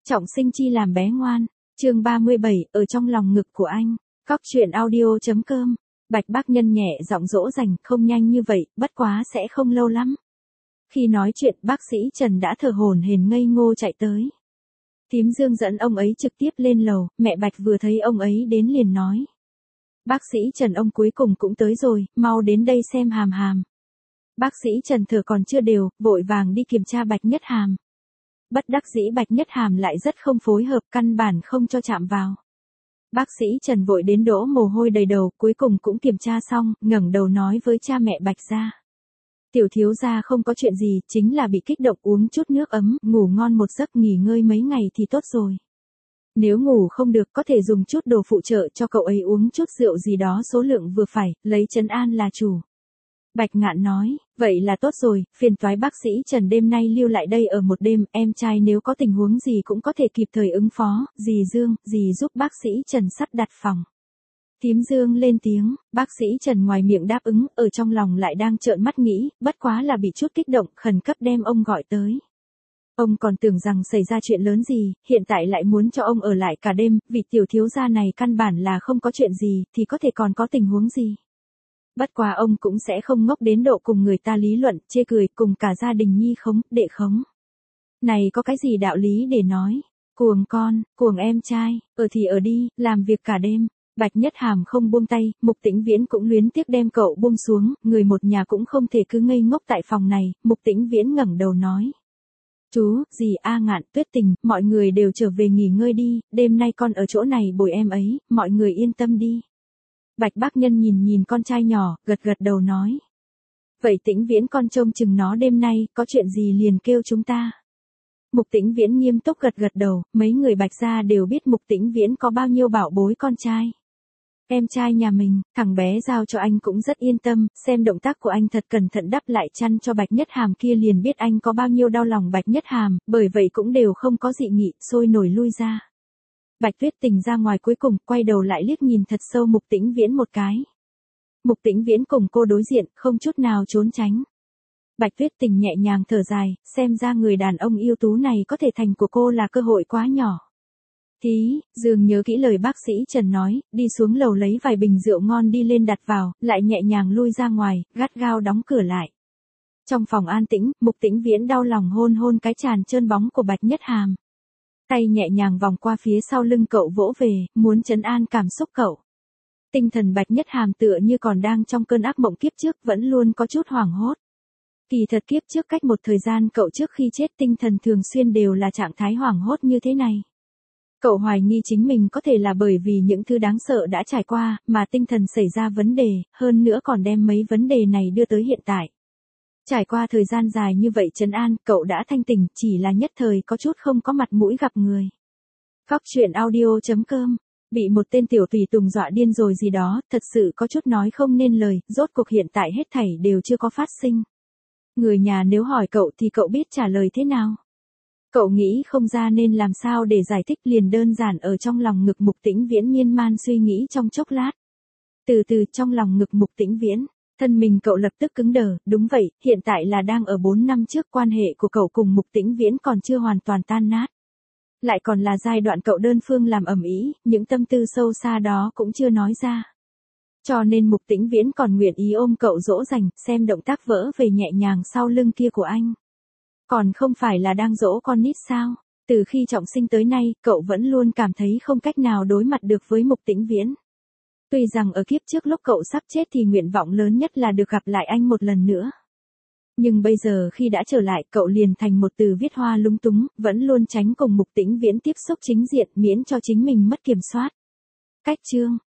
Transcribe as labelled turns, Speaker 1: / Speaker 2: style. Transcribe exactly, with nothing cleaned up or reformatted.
Speaker 1: Trọng sinh chi làm bé ngoan, chương ba mươi bảy, ở trong lòng ngực của anh. Cóc truyện audio chấm com. Bạch Bác Nhân nhẹ giọng dỗ dành, không nhanh như vậy, bất quá sẽ không lâu lắm. Khi nói chuyện, bác sĩ Trần đã thở hổn hển ngây ngô chạy tới. Thím Dương dẫn ông ấy trực tiếp lên lầu, mẹ Bạch vừa thấy ông ấy đến liền nói. Bác sĩ Trần ông cuối cùng cũng tới rồi, mau đến đây xem Hàm Hàm. Bác sĩ Trần thở còn chưa đều, vội vàng đi kiểm tra Bạch Nhất Hàm. Bất đắc dĩ Bạch Nhất Hàm lại rất không phối hợp, căn bản không cho chạm vào. Bác sĩ Trần vội đến đổ mồ hôi đầy đầu, cuối cùng cũng kiểm tra xong, ngẩng đầu nói với cha mẹ Bạch gia. Tiểu thiếu gia không có chuyện gì, chính là bị kích động uống chút nước ấm, ngủ ngon một giấc nghỉ ngơi mấy ngày thì tốt rồi. Nếu ngủ không được có thể dùng chút đồ phụ trợ cho cậu ấy uống chút rượu gì đó số lượng vừa phải, lấy trấn an là chủ. Bạch Ngạn nói, vậy là tốt rồi, phiền toái bác sĩ Trần đêm nay lưu lại đây ở một đêm, em trai nếu có tình huống gì cũng có thể kịp thời ứng phó, dì Dương, dì giúp bác sĩ Trần sắp đặt phòng. Thím Dương lên tiếng, bác sĩ Trần ngoài miệng đáp ứng, ở trong lòng lại đang trợn mắt nghĩ, bất quá là bị chút kích động, khẩn cấp đem ông gọi tới. Ông còn tưởng rằng xảy ra chuyện lớn gì, hiện tại lại muốn cho ông ở lại cả đêm, vì tiểu thiếu gia này căn bản là không có chuyện gì, thì có thể còn có tình huống gì. Bất quá ông cũng sẽ không ngốc đến độ cùng người ta lý luận, chê cười, cùng cả gia đình nhi khống, đệ khống. Này có cái gì đạo lý để nói, cuồng con, cuồng em trai, ở thì ở đi, làm việc cả đêm. Bạch Nhất Hàm không buông tay, Mục Tĩnh Viễn cũng luyến tiếc đem cậu buông xuống, người một nhà cũng không thể cứ ngây ngốc tại phòng này, Mục Tĩnh Viễn ngẩng đầu nói. Chú, dì A Ngạn, Tuyết Tình, mọi người đều trở về nghỉ ngơi đi, đêm nay con ở chỗ này bồi em ấy, mọi người yên tâm đi. Bạch Bác Nhân nhìn nhìn con trai nhỏ, gật gật đầu nói. Vậy Tĩnh Viễn con trông chừng nó đêm nay, có chuyện gì liền kêu chúng ta. Mục Tĩnh Viễn nghiêm túc gật gật đầu, mấy người Bạch gia đều biết Mục Tĩnh Viễn có bao nhiêu bảo bối con trai. Em trai nhà mình, thằng bé giao cho anh cũng rất yên tâm, xem động tác của anh thật cẩn thận đắp lại chăn cho Bạch Nhất Hàm kia liền biết anh có bao nhiêu đau lòng Bạch Nhất Hàm, bởi vậy cũng đều không có dị nghị, sôi nổi lui ra. Bạch Tuyết Tình ra ngoài cuối cùng, quay đầu lại liếc nhìn thật sâu Mục Tĩnh Viễn một cái. Mục Tĩnh Viễn cùng cô đối diện, không chút nào trốn tránh. Bạch Tuyết Tình nhẹ nhàng thở dài, xem ra người đàn ông ưu tú này có thể thành của cô là cơ hội quá nhỏ. Thí, Dương nhớ kỹ lời bác sĩ Trần nói, đi xuống lầu lấy vài bình rượu ngon đi lên đặt vào, lại nhẹ nhàng lui ra ngoài, gắt gao đóng cửa lại. Trong phòng an tĩnh, Mục Tĩnh Viễn đau lòng hôn hôn cái tràn trơn bóng của Bạch Nhất Hàm. Tay nhẹ nhàng vòng qua phía sau lưng cậu vỗ về, muốn trấn an cảm xúc cậu. Tinh thần Bạch Nhất Hàm tựa như còn đang trong cơn ác mộng kiếp trước, vẫn luôn có chút hoảng hốt. Kỳ thật kiếp trước cách một thời gian cậu trước khi chết tinh thần thường xuyên đều là trạng thái hoảng hốt như thế này. Cậu hoài nghi chính mình có thể là bởi vì những thứ đáng sợ đã trải qua, mà tinh thần xảy ra vấn đề, hơn nữa còn đem mấy vấn đề này đưa tới hiện tại. Trải qua thời gian dài như vậy trấn an, cậu đã thanh tỉnh, chỉ là nhất thời có chút không có mặt mũi gặp người. Cóc truyện audio chấm com. Bị một tên tiểu tùy tùng dọa điên rồi gì đó, thật sự có chút nói không nên lời, rốt cuộc hiện tại hết thảy đều chưa có phát sinh. Người nhà nếu hỏi cậu thì cậu biết trả lời thế nào? Cậu nghĩ không ra nên làm sao để giải thích, liền đơn giản ở trong lòng ngực Mục Tĩnh Viễn miên man suy nghĩ trong chốc lát. Từ từ trong lòng ngực Mục Tĩnh Viễn, thân mình cậu lập tức cứng đờ, đúng vậy, hiện tại là đang ở bốn năm trước, quan hệ của cậu cùng Mục Tĩnh Viễn còn chưa hoàn toàn tan nát. Lại còn là giai đoạn cậu đơn phương làm ầm ĩ, những tâm tư sâu xa đó cũng chưa nói ra. Cho nên Mục Tĩnh Viễn còn nguyện ý ôm cậu dỗ dành, xem động tác vỡ về nhẹ nhàng sau lưng kia của anh. Còn không phải là đang dỗ con nít sao? Từ khi trọng sinh tới nay, cậu vẫn luôn cảm thấy không cách nào đối mặt được với Mục Tĩnh Viễn. Tuy rằng ở kiếp trước lúc cậu sắp chết thì nguyện vọng lớn nhất là được gặp lại anh một lần nữa. Nhưng bây giờ khi đã trở lại, cậu liền thành một từ viết hoa lung túng, vẫn luôn tránh cùng Mục Tĩnh Viễn tiếp xúc chính diện miễn cho chính mình mất kiểm soát. Cách chương